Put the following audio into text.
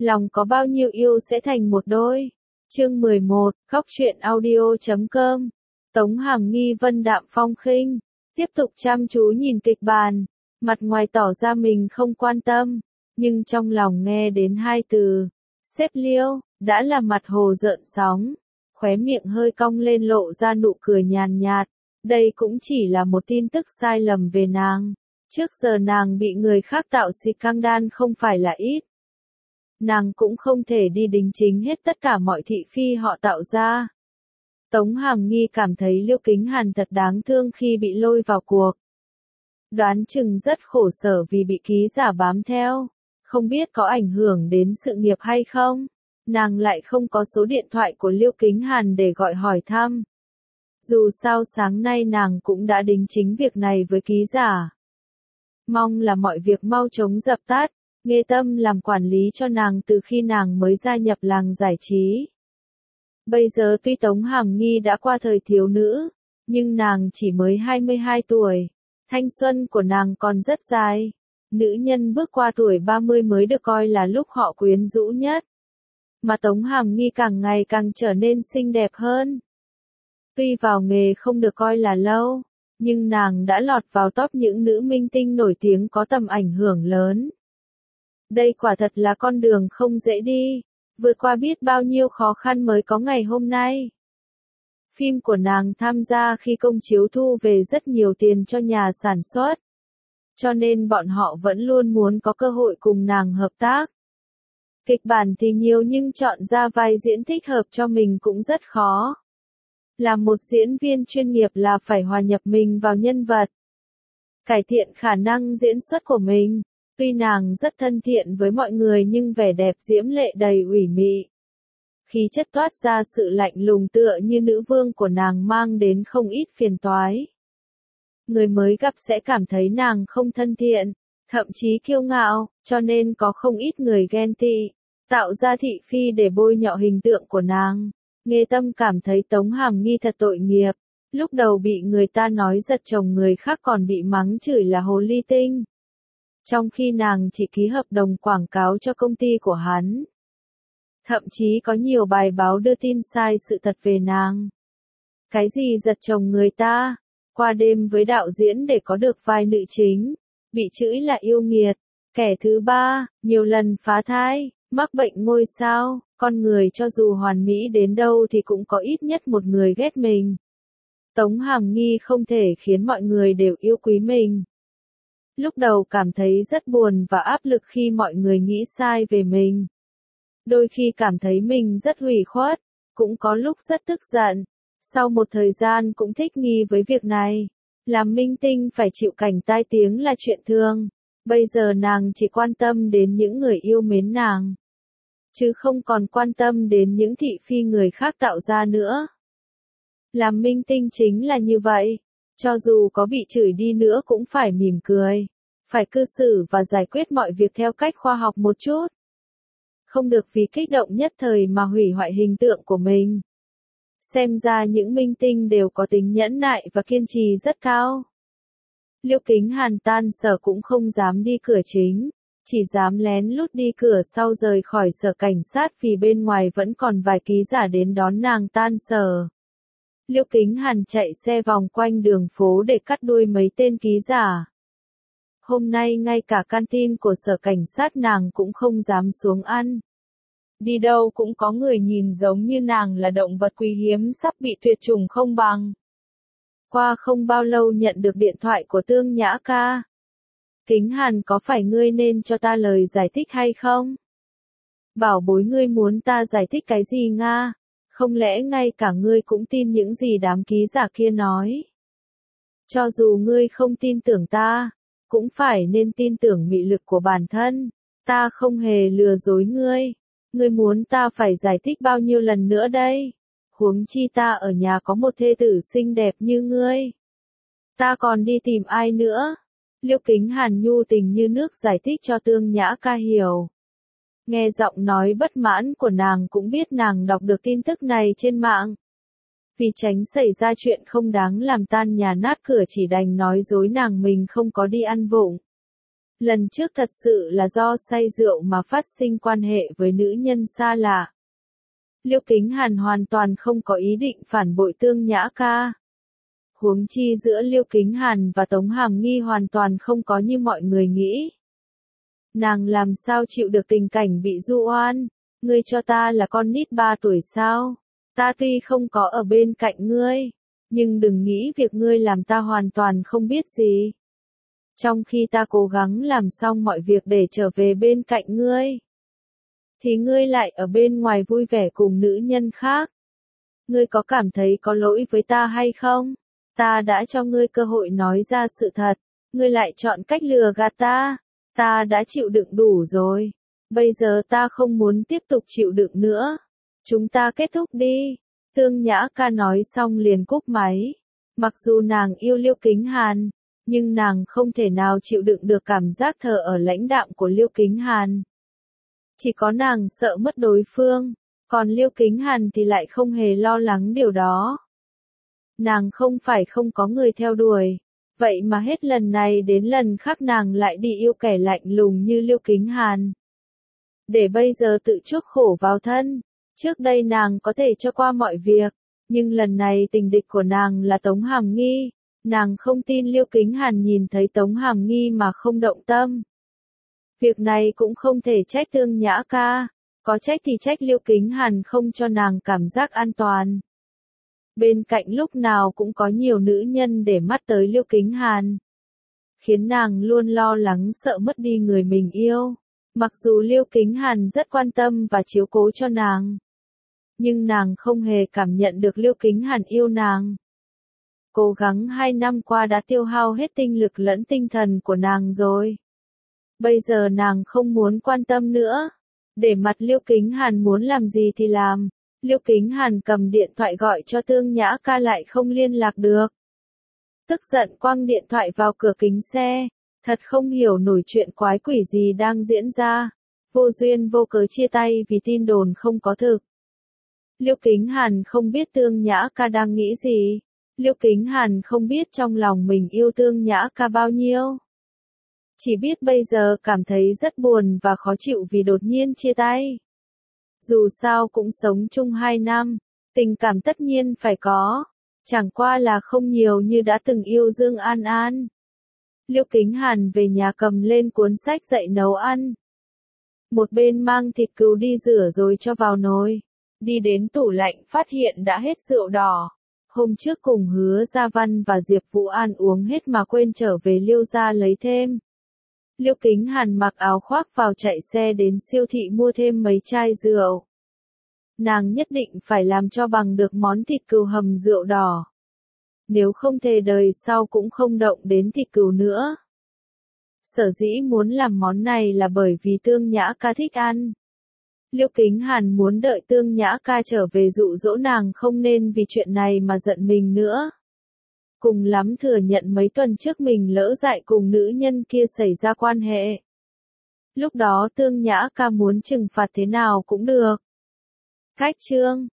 lòng có bao nhiêu yêu sẽ thành một đôi. Chương 11, Góc truyện audio.com. Tống Hàm Nghi vân đạm phong khinh, tiếp tục chăm chú nhìn kịch bản, mặt ngoài tỏ ra mình không quan tâm, nhưng trong lòng nghe đến hai từ, xếp liêu, đã là mặt hồ rợn sóng, khóe miệng hơi cong lên lộ ra nụ cười nhàn nhạt, đây cũng chỉ là một tin tức sai lầm về nàng, trước giờ nàng bị người khác tạo scandal không phải là ít. Nàng cũng không thể đi đính chính hết tất cả mọi thị phi họ tạo ra. Tống Hàm Nghi cảm thấy Liêu Kính Hàn thật đáng thương khi bị lôi vào cuộc. Đoán chừng rất khổ sở vì bị ký giả bám theo, không biết có ảnh hưởng đến sự nghiệp hay không. Nàng lại không có số điện thoại của Liêu Kính Hàn để gọi hỏi thăm. Dù sao sáng nay nàng cũng đã đính chính việc này với ký giả. Mong là mọi việc mau chóng dập tắt. Nghe Tâm làm quản lý cho nàng từ khi nàng mới gia nhập làng giải trí. Bây giờ tuy Tống Hàm Nghi đã qua thời thiếu nữ, nhưng nàng chỉ mới 22 tuổi. Thanh xuân của nàng còn rất dài. Nữ nhân bước qua tuổi 30 mới được coi là lúc họ quyến rũ nhất. Mà Tống Hàm Nghi càng ngày càng trở nên xinh đẹp hơn. Tuy vào nghề không được coi là lâu, nhưng nàng đã lọt vào top những nữ minh tinh nổi tiếng có tầm ảnh hưởng lớn. Đây quả thật là con đường không dễ đi, vượt qua biết bao nhiêu khó khăn mới có ngày hôm nay. Phim của nàng tham gia khi công chiếu thu về rất nhiều tiền cho nhà sản xuất. Cho nên bọn họ vẫn luôn muốn có cơ hội cùng nàng hợp tác. Kịch bản thì nhiều nhưng chọn ra vai diễn thích hợp cho mình cũng rất khó. Làm một diễn viên chuyên nghiệp là phải hòa nhập mình vào nhân vật. Cải thiện khả năng diễn xuất của mình. Tuy nàng rất thân thiện với mọi người nhưng vẻ đẹp diễm lệ đầy ủy mị. Khí chất toát ra sự lạnh lùng tựa như nữ vương của nàng mang đến không ít phiền toái. Người mới gặp sẽ cảm thấy nàng không thân thiện, thậm chí kiêu ngạo, cho nên có không ít người ghen tị, tạo ra thị phi để bôi nhọ hình tượng của nàng. Nghe Tâm cảm thấy Tống Hàm Nghi thật tội nghiệp, lúc đầu bị người ta nói giật chồng người khác còn bị mắng chửi là hồ ly tinh. Trong khi nàng chỉ ký hợp đồng quảng cáo cho công ty của hắn. Thậm chí có nhiều bài báo đưa tin sai sự thật về nàng. Cái gì giật chồng người ta, qua đêm với đạo diễn để có được vai nữ chính, bị chửi là yêu nghiệt, kẻ thứ ba, nhiều lần phá thai, mắc bệnh ngôi sao, con người cho dù hoàn mỹ đến đâu thì cũng có ít nhất một người ghét mình. Tống Hàm Nghi không thể khiến mọi người đều yêu quý mình. Lúc đầu cảm thấy rất buồn và áp lực khi mọi người nghĩ sai về mình. Đôi khi cảm thấy mình rất hủy khuất, cũng có lúc rất tức giận. Sau một thời gian cũng thích nghi với việc này. Làm minh tinh phải chịu cảnh tai tiếng là chuyện thường. Bây giờ nàng chỉ quan tâm đến những người yêu mến nàng. Chứ không còn quan tâm đến những thị phi người khác tạo ra nữa. Làm minh tinh chính là như vậy. Cho dù có bị chửi đi nữa cũng phải mỉm cười. Phải cư xử và giải quyết mọi việc theo cách khoa học một chút. Không được vì kích động nhất thời mà hủy hoại hình tượng của mình. Xem ra những minh tinh đều có tính nhẫn nại và kiên trì rất cao. Liêu Kính Hàn tan sở cũng không dám đi cửa chính, chỉ dám lén lút đi cửa sau rời khỏi sở cảnh sát vì bên ngoài vẫn còn vài ký giả đến đón nàng tan sở. Liêu Kính Hàn chạy xe vòng quanh đường phố để cắt đuôi mấy tên ký giả. Hôm nay ngay cả canteen của sở cảnh sát nàng cũng không dám xuống ăn. Đi đâu cũng có người nhìn giống như nàng là động vật quý hiếm sắp bị tuyệt chủng không bằng. Qua không bao lâu nhận được điện thoại của Tương Nhã ca. Kính Hàn có phải ngươi nên cho ta lời giải thích hay không? Bảo bối ngươi muốn ta giải thích cái gì Nga? Không lẽ ngay cả ngươi cũng tin những gì đám ký giả kia nói? Cho dù ngươi không tin tưởng ta, cũng phải nên tin tưởng mị lực của bản thân. Ta không hề lừa dối ngươi. Ngươi muốn ta phải giải thích bao nhiêu lần nữa đây? Huống chi ta ở nhà có một thê tử xinh đẹp như ngươi. Ta còn đi tìm ai nữa? Liêu Kính Hàn nhu tình như nước giải thích cho Tương Nhã ca hiểu. Nghe giọng nói bất mãn của nàng cũng biết nàng đọc được tin tức này trên mạng. Vì tránh xảy ra chuyện không đáng làm tan nhà nát cửa chỉ đành nói dối nàng mình không có đi ăn vụng. Lần trước thật sự là do say rượu mà phát sinh quan hệ với nữ nhân xa lạ. Liêu Kính Hàn hoàn toàn không có ý định phản bội Tương Nhã Ca. Huống chi giữa Liêu Kính Hàn và Tống Hàm Nghi hoàn toàn không có như mọi người nghĩ. Nàng làm sao chịu được tình cảnh bị du oan, ngươi cho ta là con nít 3 tuổi sao? Ta tuy không có ở bên cạnh ngươi, nhưng đừng nghĩ việc ngươi làm ta hoàn toàn không biết gì. Trong khi ta cố gắng làm xong mọi việc để trở về bên cạnh ngươi, thì ngươi lại ở bên ngoài vui vẻ cùng nữ nhân khác. Ngươi có cảm thấy có lỗi với ta hay không? Ta đã cho ngươi cơ hội nói ra sự thật, ngươi lại chọn cách lừa gạt ta. Ta đã chịu đựng đủ rồi. Bây giờ ta không muốn tiếp tục chịu đựng nữa. Chúng ta kết thúc đi. Tương Nhã Ca nói xong liền cúp máy. Mặc dù nàng yêu Liêu Kính Hàn, nhưng nàng không thể nào chịu đựng được cảm giác thờ ở lãnh đạm của Liêu Kính Hàn. Chỉ có nàng sợ mất đối phương, còn Liêu Kính Hàn thì lại không hề lo lắng điều đó. Nàng không phải không có người theo đuổi, vậy mà hết lần này đến lần khác nàng lại đi yêu kẻ lạnh lùng như Liêu Kính Hàn. Để bây giờ tự chuốc khổ vào thân, trước đây nàng có thể cho qua mọi việc, nhưng lần này tình địch của nàng là Tống Hàm Nghi, nàng không tin Liêu Kính Hàn nhìn thấy Tống Hàm Nghi mà không động tâm. Việc này cũng không thể trách Tương Nhã Ca, có trách thì trách Liêu Kính Hàn không cho nàng cảm giác an toàn. Bên cạnh lúc nào cũng có nhiều nữ nhân để mắt tới Liêu Kính Hàn, khiến nàng luôn lo lắng sợ mất đi người mình yêu. Mặc dù Liêu Kính Hàn rất quan tâm và chiếu cố cho nàng, nhưng nàng không hề cảm nhận được Liêu Kính Hàn yêu nàng. Cố gắng 2 năm qua đã tiêu hao hết tinh lực lẫn tinh thần của nàng rồi. Bây giờ nàng không muốn quan tâm nữa. Để mặt Liêu Kính Hàn muốn làm gì thì làm. Liêu Kính Hàn cầm điện thoại gọi cho Tương Nhã Ca lại không liên lạc được. Tức giận quăng điện thoại vào cửa kính xe. Thật không hiểu nổi chuyện quái quỷ gì đang diễn ra. Vô duyên vô cớ chia tay vì tin đồn không có thực. Liêu Kính Hàn không biết Tương Nhã Ca đang nghĩ gì. Liêu Kính Hàn không biết trong lòng mình yêu Tương Nhã Ca bao nhiêu. Chỉ biết bây giờ cảm thấy rất buồn và khó chịu vì đột nhiên chia tay. Dù sao cũng sống chung 2 năm, tình cảm tất nhiên phải có. Chẳng qua là không nhiều như đã từng yêu Dương An An. Liêu Kính Hàn về nhà cầm lên cuốn sách dạy nấu ăn. Một bên mang thịt cừu đi rửa rồi cho vào nồi. Đi đến tủ lạnh phát hiện đã hết rượu đỏ. Hôm trước cùng Hứa Gia Văn và Diệp Vũ An uống hết mà quên trở về Liêu gia lấy thêm. Liêu Kính Hàn mặc áo khoác vào chạy xe đến siêu thị mua thêm mấy chai rượu. Nàng nhất định phải làm cho bằng được món thịt cừu hầm rượu đỏ. Nếu không thề đời sau cũng không động đến thịt cừu nữa. Sở dĩ muốn làm món này là bởi vì Tương Nhã Ca thích ăn. Liêu Kính Hàn muốn đợi Tương Nhã Ca trở về dụ dỗ nàng không nên vì chuyện này mà giận mình nữa. Cùng lắm thừa nhận mấy tuần trước mình lỡ dại cùng nữ nhân kia xảy ra quan hệ. Lúc đó Tương Nhã Ca muốn trừng phạt thế nào cũng được. Cách chương